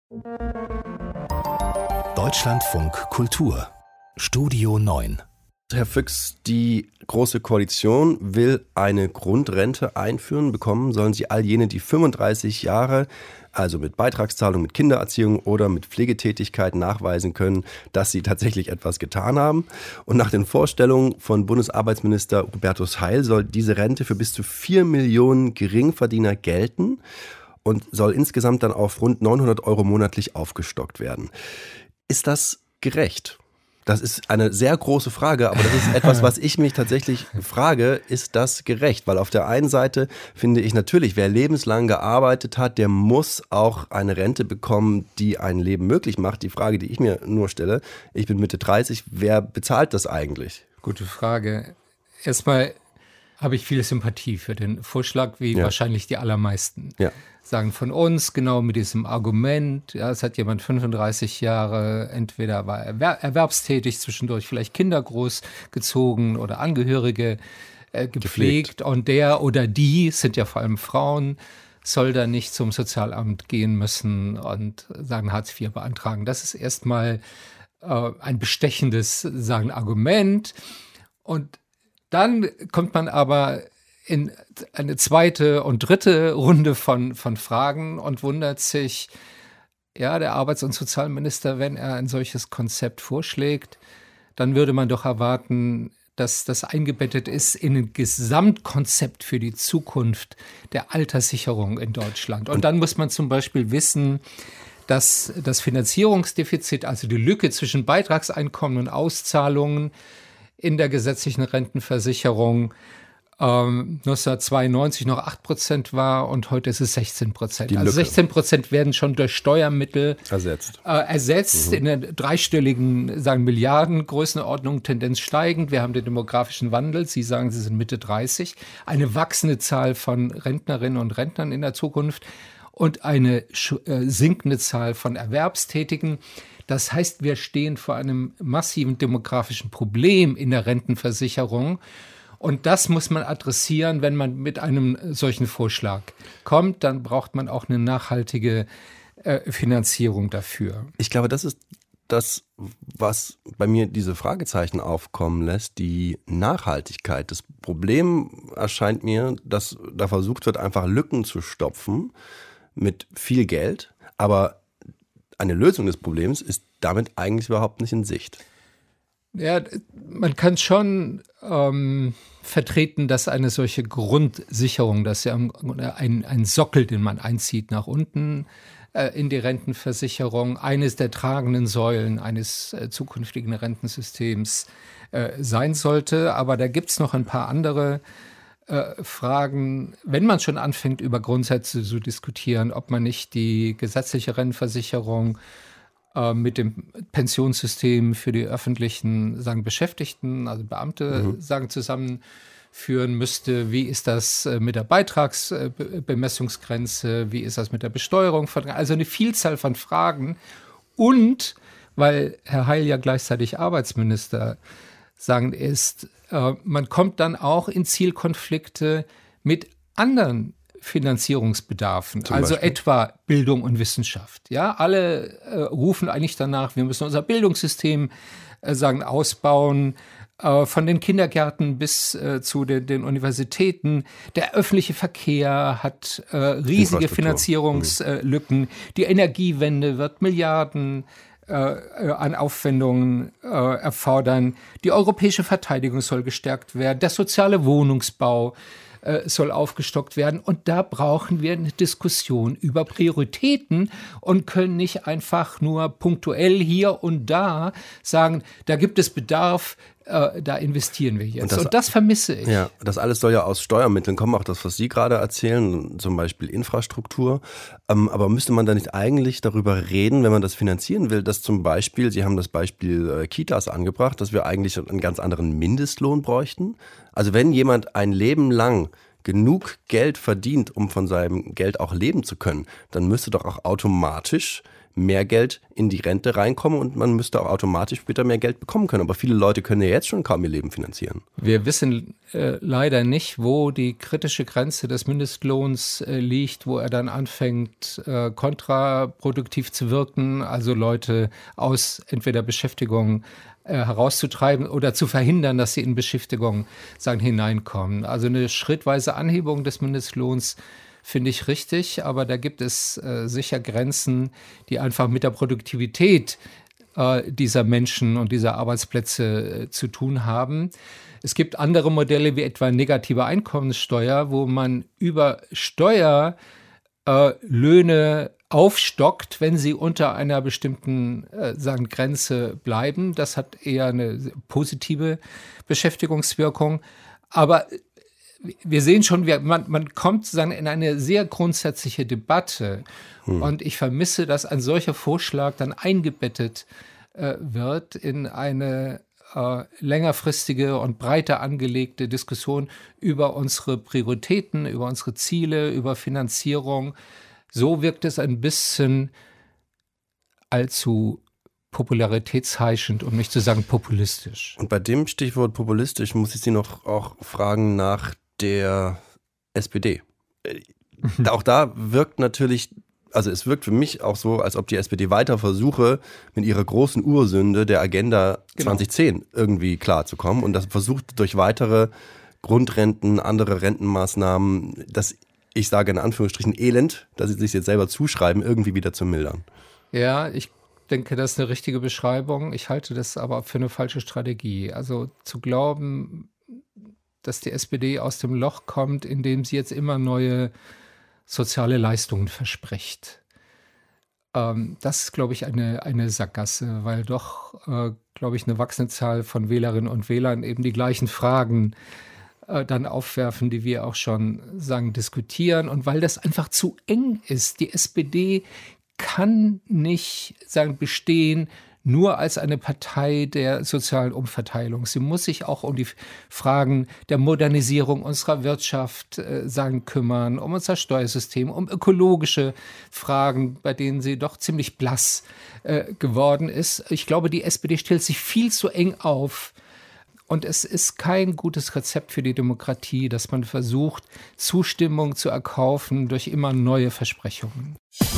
Deutschlandfunk Kultur Studio 9. Herr Füchs, die Große Koalition will eine Grundrente einführen. Bekommen sollen sie all jene, die 35 Jahre, also mit Beitragszahlung, mit Kindererziehung oder mit Pflegetätigkeit nachweisen können, dass sie tatsächlich etwas getan haben. Und nach den Vorstellungen von Bundesarbeitsminister Hubertus Heil soll diese Rente für bis zu 4 Millionen Geringverdiener gelten und soll insgesamt dann auf rund 900 € monatlich aufgestockt werden. Ist das gerecht? Das ist eine sehr große Frage, aber das ist etwas, was ich mich tatsächlich frage, ist das gerecht? Weil auf der einen Seite finde ich natürlich, wer lebenslang gearbeitet hat, der muss auch eine Rente bekommen, die ein Leben möglich macht. Die Frage, die ich mir nur stelle, ich bin Mitte 30, wer bezahlt das eigentlich? Gute Frage. Erstmal habe ich viel Sympathie für den Vorschlag, wie wahrscheinlich die allermeisten. Ja. Sagen von uns, genau mit diesem Argument, ja, es hat jemand 35 Jahre, entweder war erwerbstätig, zwischendurch vielleicht Kinder großgezogen oder Angehörige gepflegt und der oder die, sind ja vor allem Frauen, soll dann nicht zum Sozialamt gehen müssen und sagen Hartz IV beantragen. Das ist erstmal ein bestechendes Argument. Und dann kommt man aber in eine zweite und dritte Runde von Fragen und wundert sich, ja, der Arbeits- und Sozialminister, wenn er ein solches Konzept vorschlägt, dann würde man doch erwarten, dass das eingebettet ist in ein Gesamtkonzept für die Zukunft der Alterssicherung in Deutschland. Und dann muss man zum Beispiel wissen, dass das Finanzierungsdefizit, also die Lücke zwischen Beitragseinkommen und Auszahlungen in der gesetzlichen Rentenversicherung 1992 noch 8% war und heute ist es 16%. Also 16% werden schon durch Steuermittel ersetzt in der dreistelligen Milliarden Größenordnung, Tendenz steigend. Wir haben den demografischen Wandel. Sie sagen, Sie sind Mitte 30. Eine wachsende Zahl von Rentnerinnen und Rentnern in der Zukunft und eine sinkende Zahl von Erwerbstätigen. Das heißt, wir stehen vor einem massiven demografischen Problem in der Rentenversicherung. Und das muss man adressieren, wenn man mit einem solchen Vorschlag kommt. Dann braucht man auch eine nachhaltige Finanzierung dafür. Ich glaube, das ist das, was bei mir diese Fragezeichen aufkommen lässt, die Nachhaltigkeit. Das Problem erscheint mir, dass da versucht wird, einfach Lücken zu stopfen mit viel Geld. Aber eine Lösung des Problems ist damit eigentlich überhaupt nicht in Sicht. Ja, man kann schon vertreten, dass eine solche Grundsicherung, dass ja ein Sockel, den man einzieht nach unten in die Rentenversicherung, eines der tragenden Säulen eines zukünftigen Rentensystems sein sollte. Aber da gibt es noch ein paar andere Fragen, wenn man schon anfängt, über Grundsätze zu diskutieren, ob man nicht die gesetzliche Rentenversicherung mit dem Pensionssystem für die öffentlichen Beschäftigten, also Beamte, zusammenführen müsste. Wie ist das mit der Beitragsbemessungsgrenze? Wie ist das mit der Besteuerung? Also eine Vielzahl von Fragen. Und, weil Herr Heil ja gleichzeitig Arbeitsminister ist, man kommt dann auch in Zielkonflikte mit anderen Finanzierungsbedarfen, also etwa Bildung und Wissenschaft. Ja, alle rufen eigentlich danach, wir müssen unser Bildungssystem ausbauen, von den Kindergärten bis zu den Universitäten. Der öffentliche Verkehr hat riesige Finanzierungslücken. Die Energiewende wird Milliarden an Aufwendungen erfordern. Die europäische Verteidigung soll gestärkt werden. Der soziale Wohnungsbau soll aufgestockt werden. Und da brauchen wir eine Diskussion über Prioritäten und können nicht einfach nur punktuell hier und da sagen, da gibt es Bedarf, da investieren wir jetzt. Und das vermisse ich. Ja, das alles soll ja aus Steuermitteln kommen, auch das, was Sie gerade erzählen, zum Beispiel Infrastruktur. Aber müsste man da nicht eigentlich darüber reden, wenn man das finanzieren will, dass zum Beispiel, Sie haben das Beispiel Kitas angebracht, dass wir eigentlich einen ganz anderen Mindestlohn bräuchten? Also wenn jemand ein Leben lang genug Geld verdient, um von seinem Geld auch leben zu können, dann müsste doch auch automatisch mehr Geld in die Rente reinkommen und man müsste auch automatisch später mehr Geld bekommen können. Aber viele Leute können ja jetzt schon kaum ihr Leben finanzieren. Wir wissen leider nicht, wo die kritische Grenze des Mindestlohns liegt, wo er dann anfängt, kontraproduktiv zu wirken, also Leute aus entweder Beschäftigung herauszutreiben oder zu verhindern, dass sie in Beschäftigung hineinkommen. Also eine schrittweise Anhebung des Mindestlohns finde ich richtig, aber da gibt es sicher Grenzen, die einfach mit der Produktivität dieser Menschen und dieser Arbeitsplätze zu tun haben. Es gibt andere Modelle wie etwa negative Einkommenssteuer, wo man über Steuerlöhne aufstockt, wenn sie unter einer bestimmten Grenze bleiben. Das hat eher eine positive Beschäftigungswirkung. Aber wir sehen schon, man kommt in eine sehr grundsätzliche Debatte. Und ich vermisse, dass ein solcher Vorschlag dann eingebettet wird in eine längerfristige und breiter angelegte Diskussion über unsere Prioritäten, über unsere Ziele, über Finanzierung. So wirkt es ein bisschen allzu popularitätsheischend, um nicht zu sagen populistisch. Und bei dem Stichwort populistisch muss ich Sie noch auch fragen nach der SPD. Auch da wirkt natürlich, also es wirkt für mich auch so, als ob die SPD weiter versuche, mit ihrer großen Ursünde der Agenda 2010 irgendwie klarzukommen und das versucht durch weitere Grundrenten, andere Rentenmaßnahmen, das, ich sage in Anführungsstrichen, Elend, dass sie sich jetzt selber zuschreiben, irgendwie wieder zu mildern. Ja, ich denke, das ist eine richtige Beschreibung. Ich halte das aber für eine falsche Strategie. Also zu glauben, dass die SPD aus dem Loch kommt, indem sie jetzt immer neue soziale Leistungen verspricht. Das ist, glaube ich, eine Sackgasse, weil doch, glaube ich, eine wachsende Zahl von Wählerinnen und Wählern eben die gleichen Fragen dann aufwerfen, die wir auch schon diskutieren. Und weil das einfach zu eng ist. Die SPD kann nicht bestehen nur als eine Partei der sozialen Umverteilung. Sie muss sich auch um die Fragen der Modernisierung unserer Wirtschaft kümmern, um unser Steuersystem, um ökologische Fragen, bei denen sie doch ziemlich blass geworden ist. Ich glaube, die SPD stellt sich viel zu eng auf. Und es ist kein gutes Rezept für die Demokratie, dass man versucht, Zustimmung zu erkaufen durch immer neue Versprechungen.